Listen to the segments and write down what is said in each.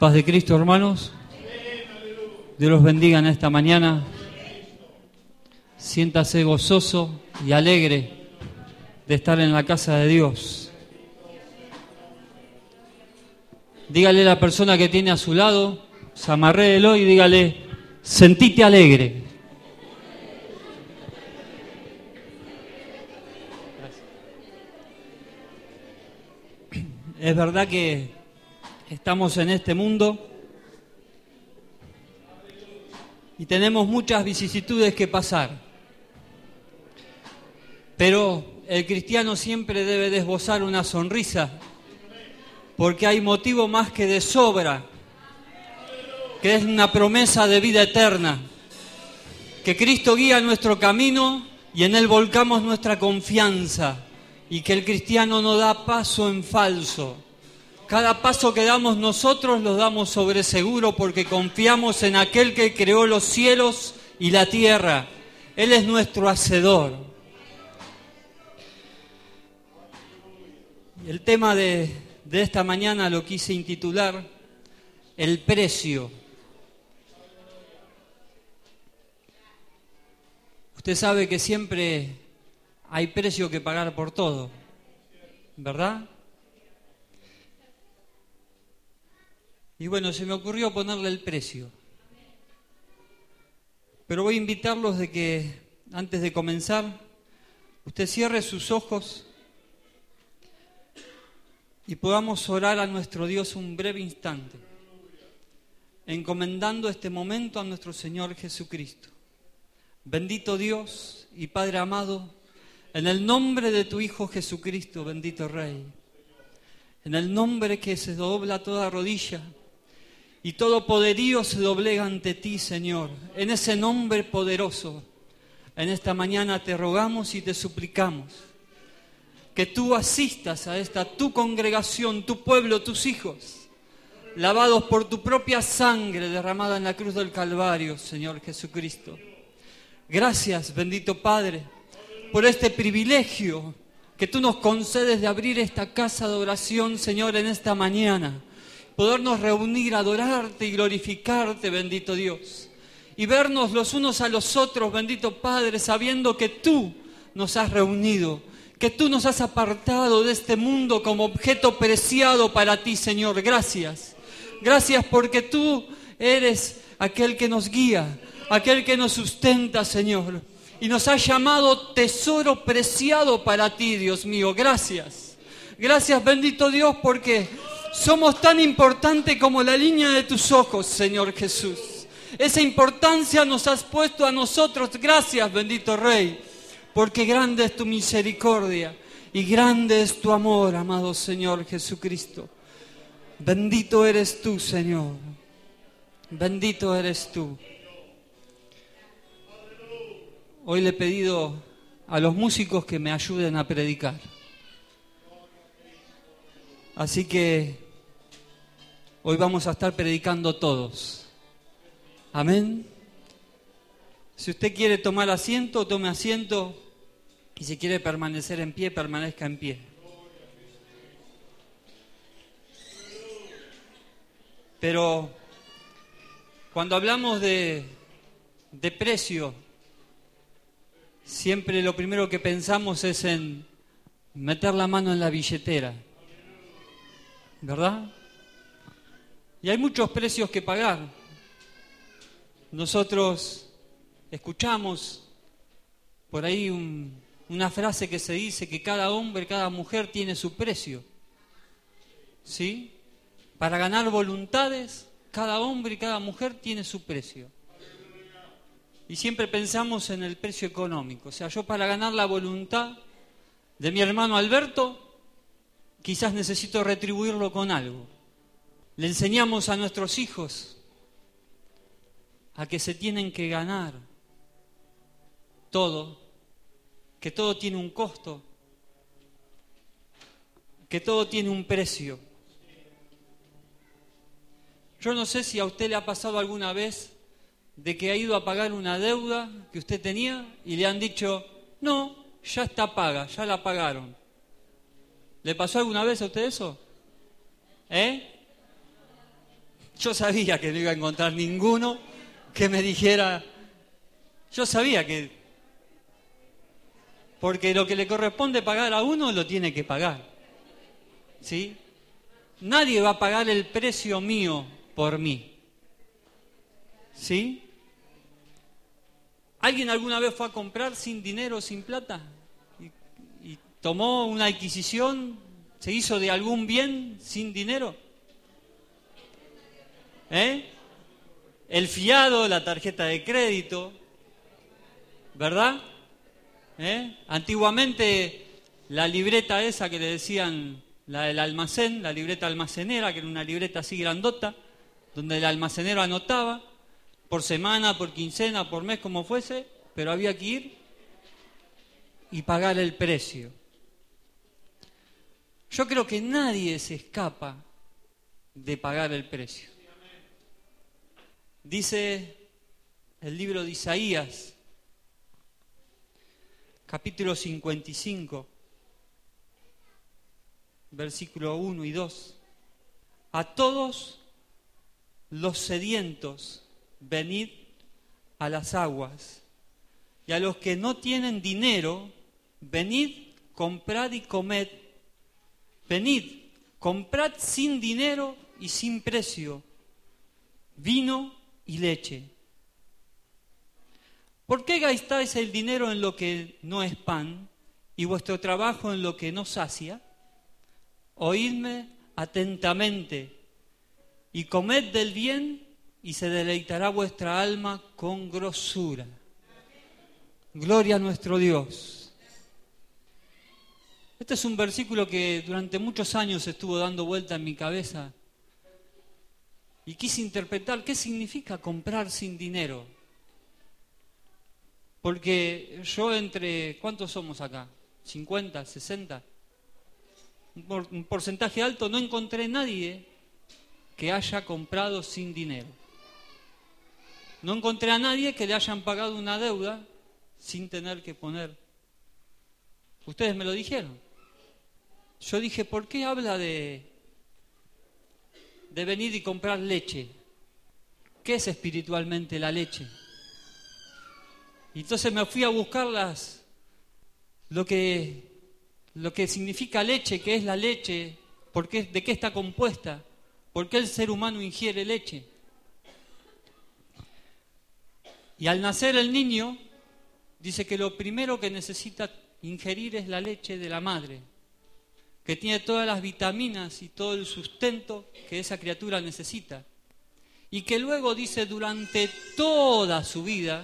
Paz de Cristo, hermanos. Dios los bendiga en esta mañana. Siéntase gozoso y alegre de estar en la casa de Dios. Dígale a la persona que tiene a su lado, amarréelo y dígale, sentite alegre. Es verdad que estamos en este mundo y tenemos muchas vicisitudes que pasar, pero el cristiano siempre debe de esbozar una sonrisa, porque hay motivo más que de sobra, que es una promesa de vida eterna, que Cristo guía nuestro camino y en Él volcamos nuestra confianza, y que el cristiano no da paso en falso. Cada paso que damos nosotros lo damos sobre seguro porque confiamos en aquel que creó los cielos y la tierra. Él es nuestro hacedor. El tema de esta mañana lo quise intitular El precio. Usted sabe que siempre hay precio que pagar por todo, ¿verdad? Y bueno, se me ocurrió ponerle el precio. Pero voy a invitarlos de que, antes de comenzar, usted cierre sus ojos y podamos orar a nuestro Dios un breve instante, encomendando este momento a nuestro Señor Jesucristo. Bendito Dios y Padre amado, en el nombre de tu Hijo Jesucristo, bendito Rey, en el nombre que se dobla toda rodilla y todo poderío se doblega ante ti, Señor. En ese nombre poderoso, en esta mañana te rogamos y te suplicamos que tú asistas a esta tu congregación, tu pueblo, tus hijos, lavados por tu propia sangre derramada en la cruz del Calvario, Señor Jesucristo. Gracias, bendito Padre, por este privilegio que tú nos concedes de abrir esta casa de oración, Señor, en esta mañana. Podernos reunir, adorarte y glorificarte, bendito Dios. Y vernos los unos a los otros, bendito Padre, sabiendo que tú nos has reunido, que tú nos has apartado de este mundo como objeto preciado para ti, Señor. Gracias. Gracias porque tú eres aquel que nos guía, aquel que nos sustenta, Señor. Y nos has llamado tesoro preciado para ti, Dios mío. Gracias. Gracias, bendito Dios, porque somos tan importantes como la línea de tus ojos, Señor Jesús. Esa importancia nos has puesto a nosotros. Gracias, bendito Rey, porque grande es tu misericordia y grande es tu amor, amado Señor Jesucristo. Bendito eres tú, Señor. Bendito eres tú. Hoy le he pedido a los músicos que me ayuden a predicar. Así que hoy vamos a estar predicando todos. Amén. Si usted quiere tomar asiento, tome asiento. Y si quiere permanecer en pie, permanezca en pie. Pero cuando hablamos de precio, siempre lo primero que pensamos es en meter la mano en la billetera. ¿Verdad? Y hay muchos precios que pagar. Nosotros escuchamos por ahí una frase que se dice que cada hombre, cada mujer tiene su precio. ¿Sí? Para ganar voluntades, cada hombre y cada mujer tiene su precio. Y siempre pensamos en el precio económico. O sea, yo para ganar la voluntad de mi hermano Alberto, quizás necesito retribuirlo con algo. Le enseñamos a nuestros hijos a que se tienen que ganar todo, que todo tiene un costo, que todo tiene un precio. Yo no sé si a usted le ha pasado alguna vez de que ha ido a pagar una deuda que usted tenía y le han dicho, no, ya está paga, ya la pagaron. ¿Le pasó alguna vez a usted eso? Yo sabía que no iba a encontrar ninguno que me dijera, yo sabía que, porque lo que le corresponde pagar a uno lo tiene que pagar, ¿sí? Nadie va a pagar el precio mío por mí, ¿sí? ¿Alguien alguna vez fue a comprar sin dinero, sin plata? ¿Y tomó una adquisición? ¿Se hizo de algún bien sin dinero? El fiado, la tarjeta de crédito, ¿verdad? Antiguamente la libreta esa que le decían, la del almacén, la libreta almacenera, que era una libreta así grandota, donde el almacenero anotaba por semana, por quincena, por mes, como fuese, pero había que ir y pagar el precio. Yo creo que nadie se escapa de pagar el precio. Dice el libro de Isaías, capítulo 55, versículo 1 y 2. A todos los sedientos, venid a las aguas, y a los que no tienen dinero, venid, comprad y comed. Venid, comprad sin dinero y sin precio, vino y leche. ¿Por qué gastáis el dinero en lo que no es pan y vuestro trabajo en lo que no sacia? Oídme atentamente y comed del bien y se deleitará vuestra alma con grosura. Gloria a nuestro Dios. Este es un versículo que durante muchos años estuvo dando vuelta en mi cabeza y quise interpretar qué significa comprar sin dinero. Porque yo ¿cuántos somos acá? ¿50, 60? Un porcentaje alto, no encontré nadie que haya comprado sin dinero. No encontré a nadie que le hayan pagado una deuda sin tener que poner. Ustedes me lo dijeron. Yo dije, ¿por qué habla de venir y comprar leche? ¿Qué es espiritualmente la leche? Y entonces me fui a buscar lo que significa leche, qué es la leche, de qué está compuesta, por qué el ser humano ingiere leche. Y al nacer el niño, dice que lo primero que necesita ingerir es la leche de la madre, que tiene todas las vitaminas y todo el sustento que esa criatura necesita. Y que luego dice durante toda su vida,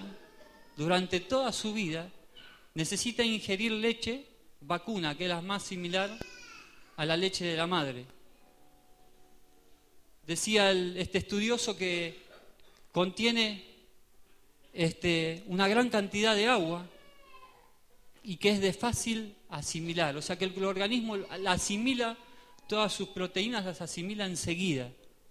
necesita ingerir leche vacuna, que es la más similar a la leche de la madre. Decía este estudioso que contiene una gran cantidad de agua y que es de fácil asimilar, o sea que el organismo la asimila, todas sus proteínas las asimila enseguida.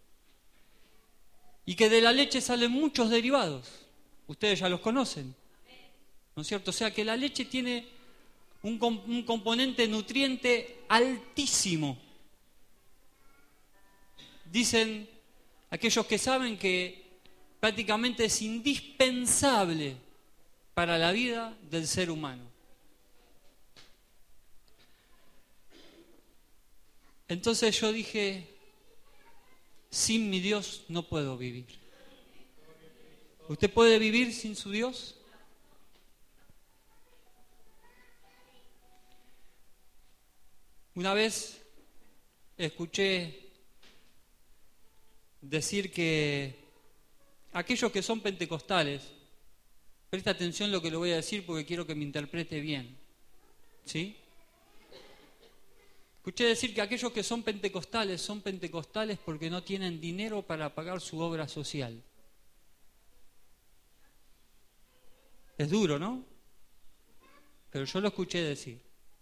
Y que de la leche salen muchos derivados, ustedes ya los conocen, ¿no es cierto? O sea que la leche tiene un componente nutriente altísimo. Dicen aquellos que saben que prácticamente es indispensable para la vida del ser humano. Entonces yo dije, sin mi Dios no puedo vivir. ¿Usted puede vivir sin su Dios? Una vez escuché decir que aquellos que son pentecostales, presta atención lo que le voy a decir porque quiero que me interprete bien, ¿sí? Escuché decir que aquellos que son pentecostales porque no tienen dinero para pagar su obra social. Es duro, ¿no? Pero yo lo escuché decir.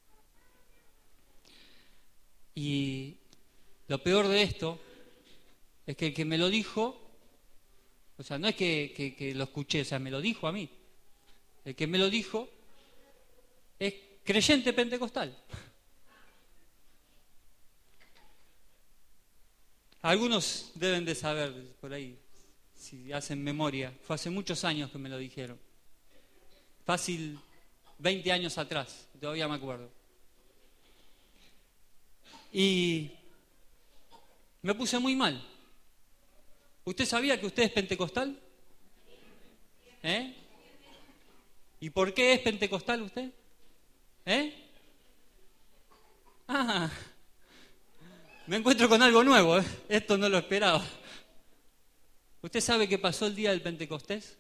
Y lo peor de esto es que el que me lo dijo, o sea, no es que lo escuché, o sea, me lo dijo a mí. El que me lo dijo es creyente pentecostal. Algunos deben de saber por ahí, si hacen memoria. Fue hace muchos años que me lo dijeron. Fácil, 20 años atrás, todavía me acuerdo. Y me puse muy mal. ¿Usted sabía que usted es pentecostal? ¿Y por qué es pentecostal usted? Me encuentro con algo nuevo, Esto no lo esperaba. ¿Usted sabe qué pasó el día del Pentecostés?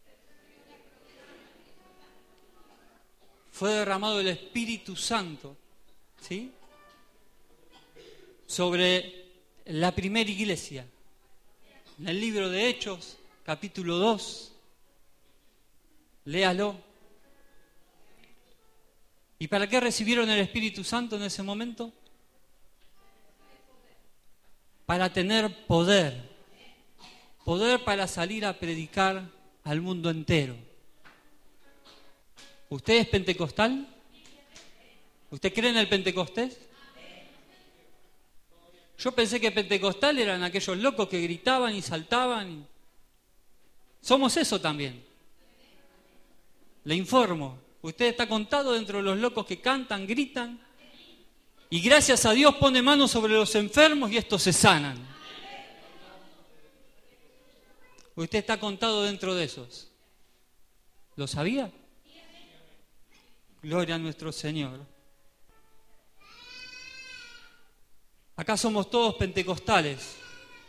Fue derramado el Espíritu Santo, ¿sí? Sobre la primera iglesia. En el libro de Hechos, capítulo 2, léalo. ¿Y para qué recibieron el Espíritu Santo en ese momento? Para tener poder. Poder para salir a predicar al mundo entero. ¿Usted es pentecostal? ¿Usted cree en el Pentecostés? Yo pensé que pentecostal eran aquellos locos que gritaban y saltaban. Somos eso también. Le informo. Usted está contado dentro de los locos que cantan, gritan. Y gracias a Dios pone manos sobre los enfermos y estos se sanan. Usted está contado dentro de esos. ¿Lo sabía? Gloria a nuestro Señor. Acá somos todos pentecostales.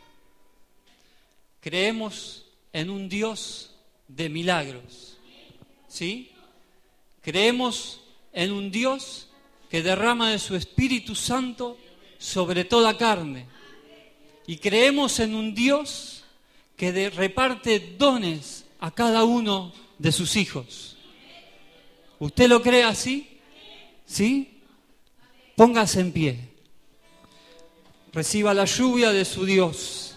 Creemos en un Dios de milagros. ¿Sí? Creemos en un Dios que derrama de su Espíritu Santo sobre toda carne. Y creemos en un Dios que reparte dones a cada uno de sus hijos. ¿Usted lo cree así? ¿Sí? Póngase en pie. Reciba la lluvia de su Dios.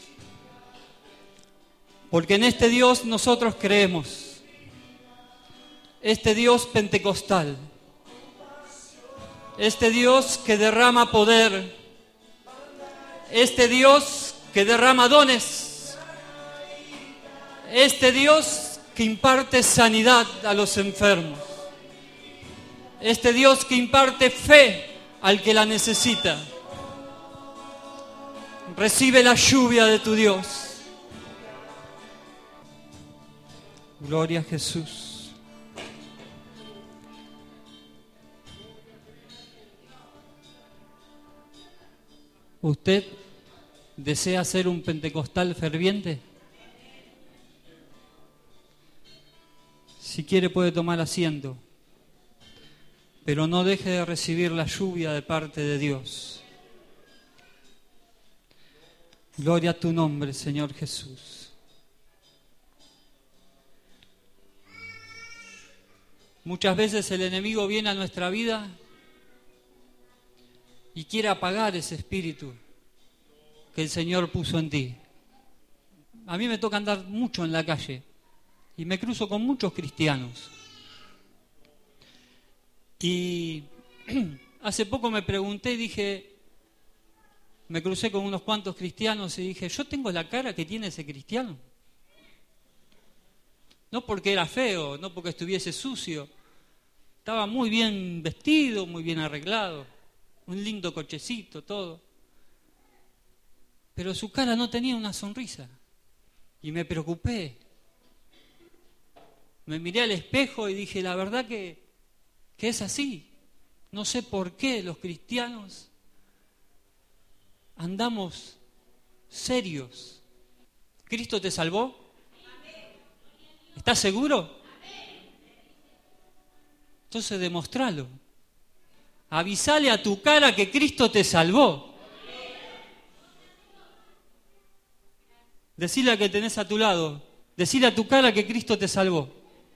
Porque en este Dios nosotros creemos. Este Dios pentecostal. Este Dios que derrama poder. Este Dios que derrama dones. Este Dios que imparte sanidad a los enfermos. Este Dios que imparte fe al que la necesita. Recibe la lluvia de tu Dios. Gloria a Jesús. ¿Usted desea ser un pentecostal ferviente? Si quiere puede tomar asiento, pero no deje de recibir la lluvia de parte de Dios. Gloria a tu nombre, Señor Jesús. Muchas veces el enemigo viene a nuestra vida y quiere apagar ese espíritu que el Señor puso en ti. A mí me toca andar mucho en la calle y me cruzo con muchos cristianos. Y hace poco me pregunté y dije, me crucé con unos cuantos cristianos y dije, yo tengo la cara que tiene ese cristiano. No porque era feo, no porque estuviese sucio. Estaba muy bien vestido, muy bien arreglado, un lindo cochecito, todo. Pero su cara no tenía una sonrisa. Y me preocupé. Me miré al espejo y dije, la verdad que es así. No sé por qué los cristianos andamos serios. ¿Cristo te salvó? ¿Estás seguro? Entonces demostralo. Avisale a tu cara que Cristo te salvó. Decile a que tenés a tu lado. Decile a tu cara que Cristo te salvó.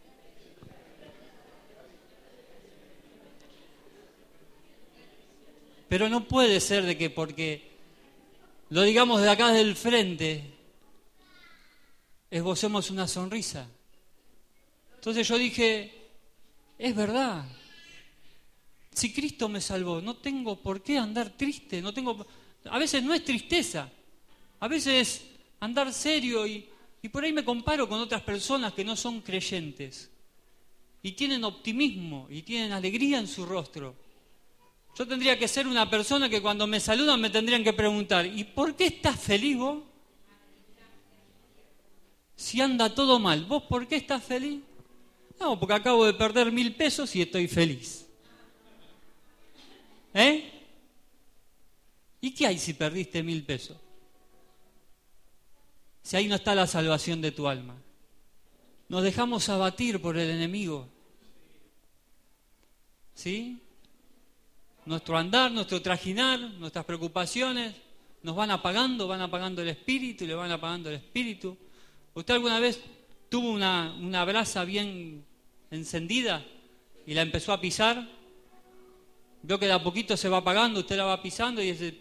Pero no puede ser de que porque lo digamos de acá del frente, esbocemos una sonrisa. Entonces yo dije, es verdad. Si Cristo me salvó, no tengo por qué andar triste. A veces no es tristeza, A veces andar serio y por ahí me comparo con otras personas que no son creyentes y tienen optimismo y tienen alegría en su rostro. Yo tendría que ser una persona que cuando me saludan me tendrían que preguntar, ¿y por qué estás feliz vos? Si anda todo mal, ¿vos por qué estás feliz? No, porque acabo de perder 1.000 pesos y estoy feliz. ¿Y qué hay si perdiste 1.000 pesos? Si ahí no está la salvación de tu alma. Nos dejamos abatir por el enemigo. ¿Sí? Nuestro andar, nuestro trajinar, nuestras preocupaciones nos van apagando el espíritu y le van apagando el espíritu. ¿Usted alguna vez tuvo una brasa bien encendida y la empezó a pisar? Vio que de a poquito se va apagando, usted la va pisando y ese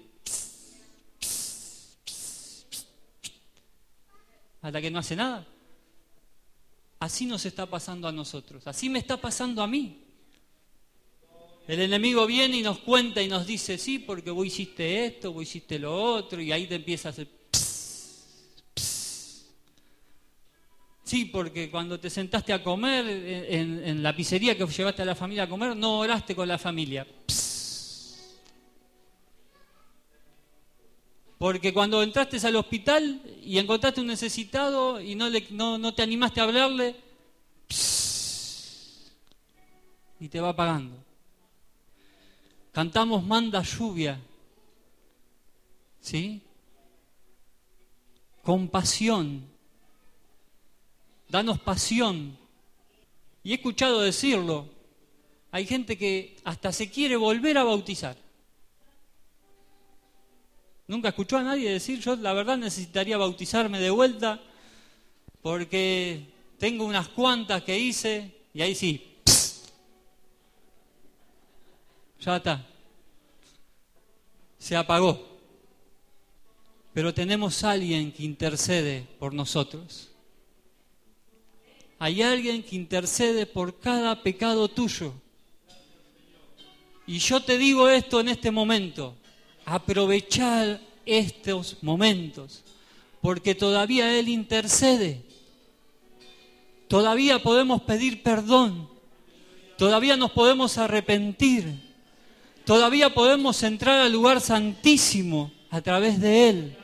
hasta que no hace nada. Así nos está pasando a nosotros, así me está pasando a mí. El enemigo viene y nos cuenta y nos dice, sí, porque vos hiciste esto, vos hiciste lo otro, y ahí te empieza a hacer sí, porque cuando te sentaste a comer en la pizzería que llevaste a la familia a comer, no oraste con la familia. Porque cuando entraste al hospital y encontraste un necesitado y no te animaste a hablarle, y te va apagando. Cantamos manda lluvia, ¿sí? Compasión, danos pasión. Y he escuchado decirlo, hay gente que hasta se quiere volver a bautizar. Nunca escuchó a nadie decir, yo la verdad necesitaría bautizarme de vuelta porque tengo unas cuantas que hice y ahí sí, ya está, se apagó. Pero tenemos a alguien que intercede por nosotros. Hay alguien que intercede por cada pecado tuyo. Y yo te digo esto en este momento. Aprovechar estos momentos, porque todavía Él intercede. Todavía podemos pedir perdón. Todavía nos podemos arrepentir. Todavía podemos entrar al lugar santísimo a través de Él.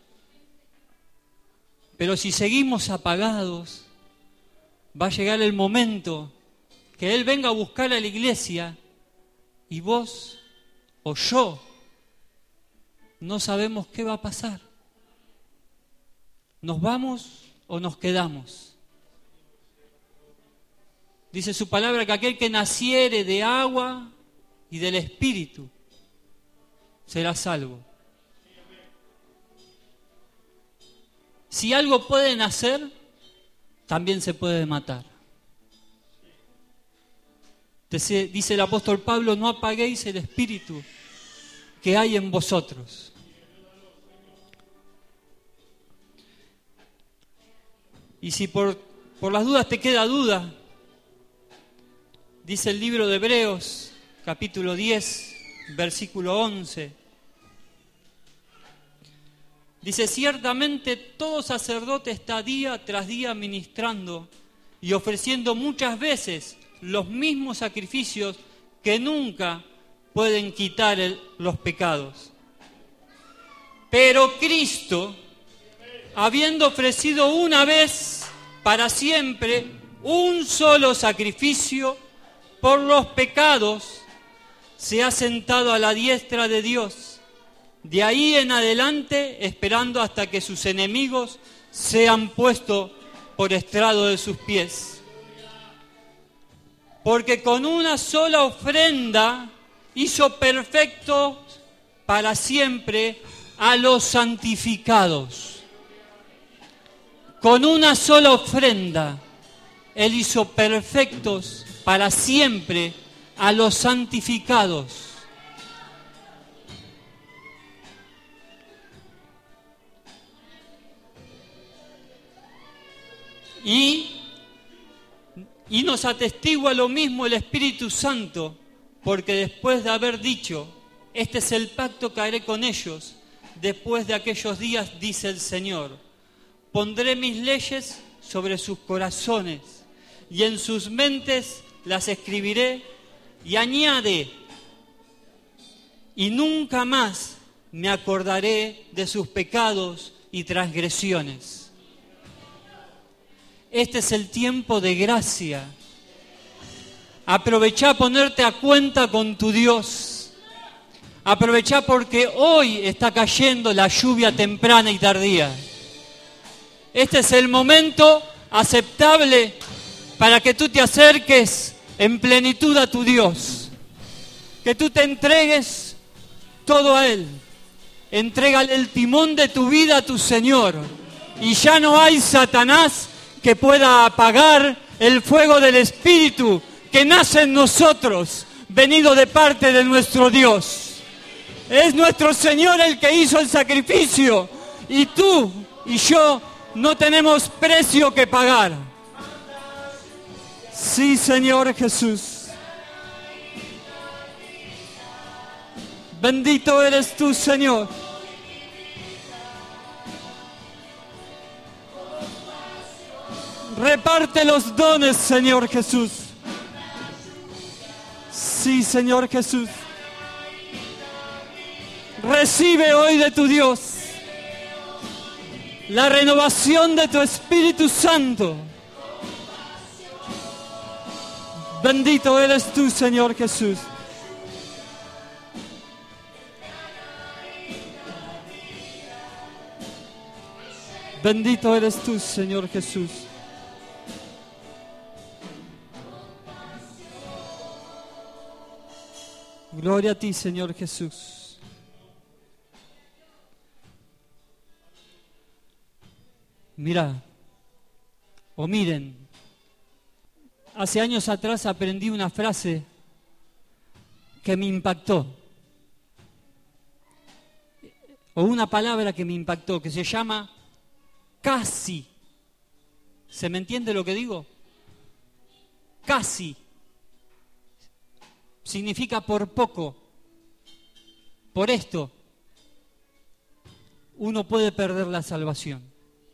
Pero si seguimos apagados, va a llegar el momento que Él venga a buscar a la iglesia y vos o yo no sabemos qué va a pasar. ¿Nos vamos o nos quedamos? Dice su palabra que aquel que naciere de agua y del Espíritu será salvo. Si algo puede nacer, también se puede matar. Dice el apóstol Pablo, no apaguéis el Espíritu que hay en vosotros. Y si por las dudas te queda duda, dice el libro de Hebreos, capítulo 10, versículo 11. Dice, ciertamente todo sacerdote está día tras día ministrando y ofreciendo muchas veces los mismos sacrificios que nunca pueden quitar los pecados. Pero Cristo, habiendo ofrecido una vez para siempre un solo sacrificio por los pecados, se ha sentado a la diestra de Dios. De ahí en adelante, esperando hasta que sus enemigos sean puestos por estrado de sus pies. Porque con una sola ofrenda hizo perfectos para siempre a los santificados. Con una sola ofrenda, Él hizo perfectos para siempre a los santificados. Y nos atestigua lo mismo el Espíritu Santo, porque después de haber dicho, este es el pacto que haré con ellos, después de aquellos días, dice el Señor. Pondré mis leyes sobre sus corazones y en sus mentes las escribiré, y añade, y nunca más me acordaré de sus pecados y transgresiones. Este es el tiempo de gracia. Aprovechá ponerte a cuenta con tu Dios. Aprovechá porque hoy está cayendo la lluvia temprana y tardía. Este es el momento aceptable para que tú te acerques en plenitud a tu Dios. Que tú te entregues todo a Él. Entrégale el timón de tu vida a tu Señor. Y ya no hay Satanás que pueda apagar el fuego del Espíritu que nace en nosotros, venido de parte de nuestro Dios. Es nuestro Señor el que hizo el sacrificio. Y tú y yo no tenemos precio que pagar. Sí, Señor Jesús. Bendito eres tú, Señor. Reparte los dones, Señor Jesús. Sí, Señor Jesús. Recibe hoy de tu Dios la renovación de tu Espíritu Santo. Bendito eres tú, Señor Jesús. Bendito eres tú, Señor Jesús. Gloria a ti, Señor Jesús. Mira, o miren, hace años atrás aprendí una frase que me impactó, o una palabra que me impactó, que se llama casi. ¿Se me entiende lo que digo? Casi. Significa por poco. Por esto, uno puede perder la salvación.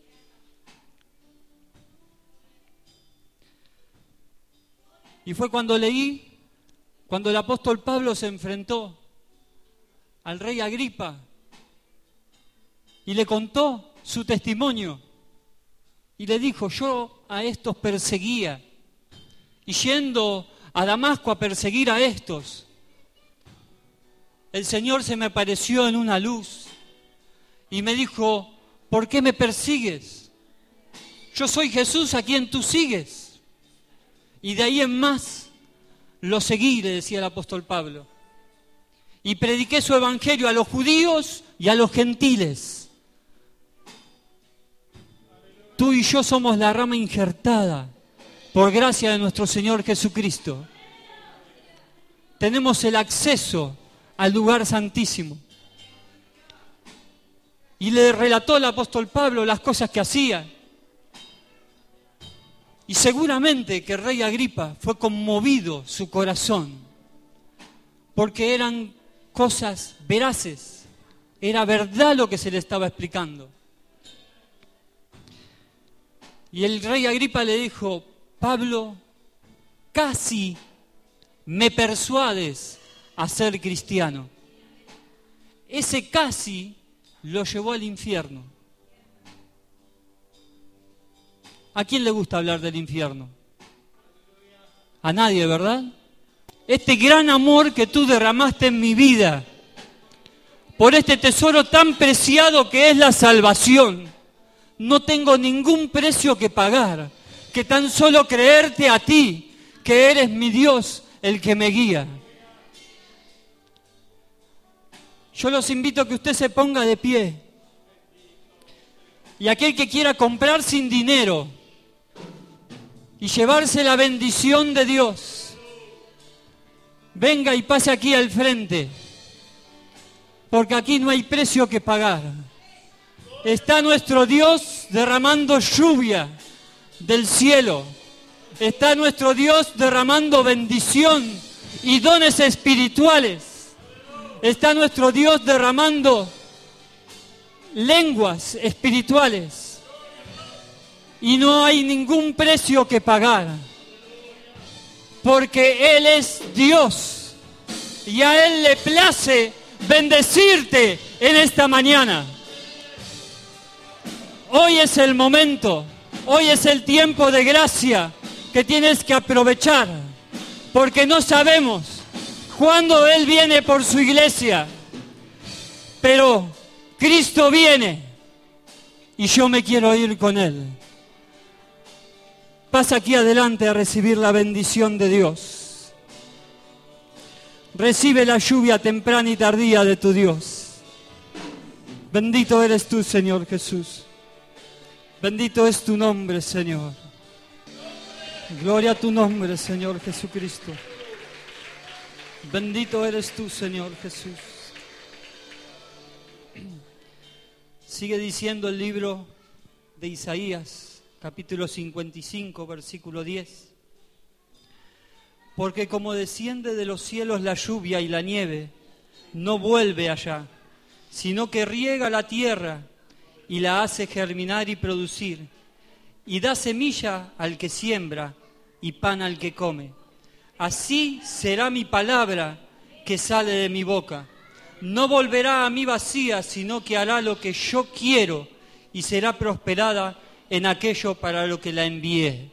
Y fue cuando leí, cuando el apóstol Pablo se enfrentó al rey Agripa y le contó su testimonio y le dijo: yo a estos perseguía, y yendo a Damasco a perseguir a estos, el Señor se me apareció en una luz y me dijo: ¿por qué me persigues? Yo soy Jesús a quien tú sigues. Y de ahí en más lo seguí, le decía el apóstol Pablo, y prediqué su evangelio a los judíos y a los gentiles. Tú y yo somos la rama injertada por gracia de nuestro Señor Jesucristo. Tenemos el acceso al lugar santísimo. Y le relató el apóstol Pablo las cosas que hacía. Y seguramente que el rey Agripa fue conmovido su corazón, porque eran cosas veraces, era verdad lo que se le estaba explicando. Y el rey Agripa le dijo: Pablo, casi me persuades a ser cristiano. Ese casi lo llevó al infierno. ¿A quién le gusta hablar del infierno? A nadie, ¿verdad? Este gran amor que tú derramaste en mi vida, por este tesoro tan preciado que es la salvación, no tengo ningún precio que pagar, que tan solo creerte a ti, que eres mi Dios, el que me guía. Yo los invito a que usted se ponga de pie. Y aquel que quiera comprar sin dinero y llevarse la bendición de Dios, venga y pase aquí al frente, porque aquí no hay precio que pagar. Está nuestro Dios derramando lluvia del cielo. Está nuestro Dios derramando bendición y dones espirituales. Está nuestro Dios derramando lenguas espirituales y no hay ningún precio que pagar, porque Él es Dios y a Él le place bendecirte en esta mañana. Hoy es el momento, hoy es el tiempo de gracia que tienes que aprovechar, porque no sabemos cuándo Él viene por su iglesia, pero Cristo viene y yo me quiero ir con Él. Pasa aquí adelante a recibir la bendición de Dios. Recibe la lluvia temprana y tardía de tu Dios. Bendito eres tú, Señor Jesús. Bendito es tu nombre, Señor. Gloria a tu nombre, Señor Jesucristo. Bendito eres tú, Señor Jesús. Sigue diciendo el libro de Isaías, capítulo 55, versículo 10. Porque como desciende de los cielos la lluvia y la nieve, no vuelve allá, sino que riega la tierra y la hace germinar y producir, y da semilla al que siembra y pan al que come. Así será mi palabra que sale de mi boca. No volverá a mí vacía, sino que hará lo que yo quiero y será prosperada en aquello para lo que la envié.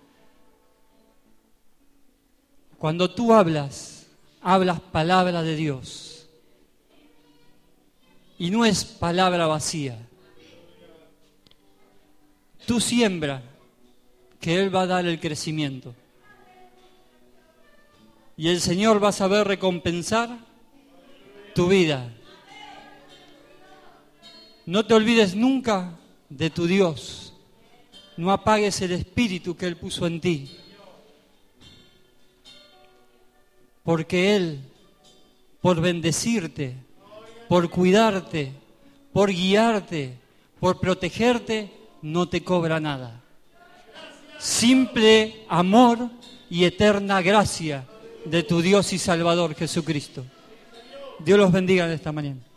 Cuando tú hablas palabra de Dios. Y no es palabra vacía. Tú siembra, que Él va a dar el crecimiento. Y el Señor va a saber recompensar tu vida. No te olvides nunca de tu Dios. No apagues el espíritu que Él puso en ti. Porque Él, por bendecirte, por cuidarte, por guiarte, por protegerte, no te cobra nada. Simple amor y eterna gracia de tu Dios y Salvador Jesucristo. Dios los bendiga en esta mañana.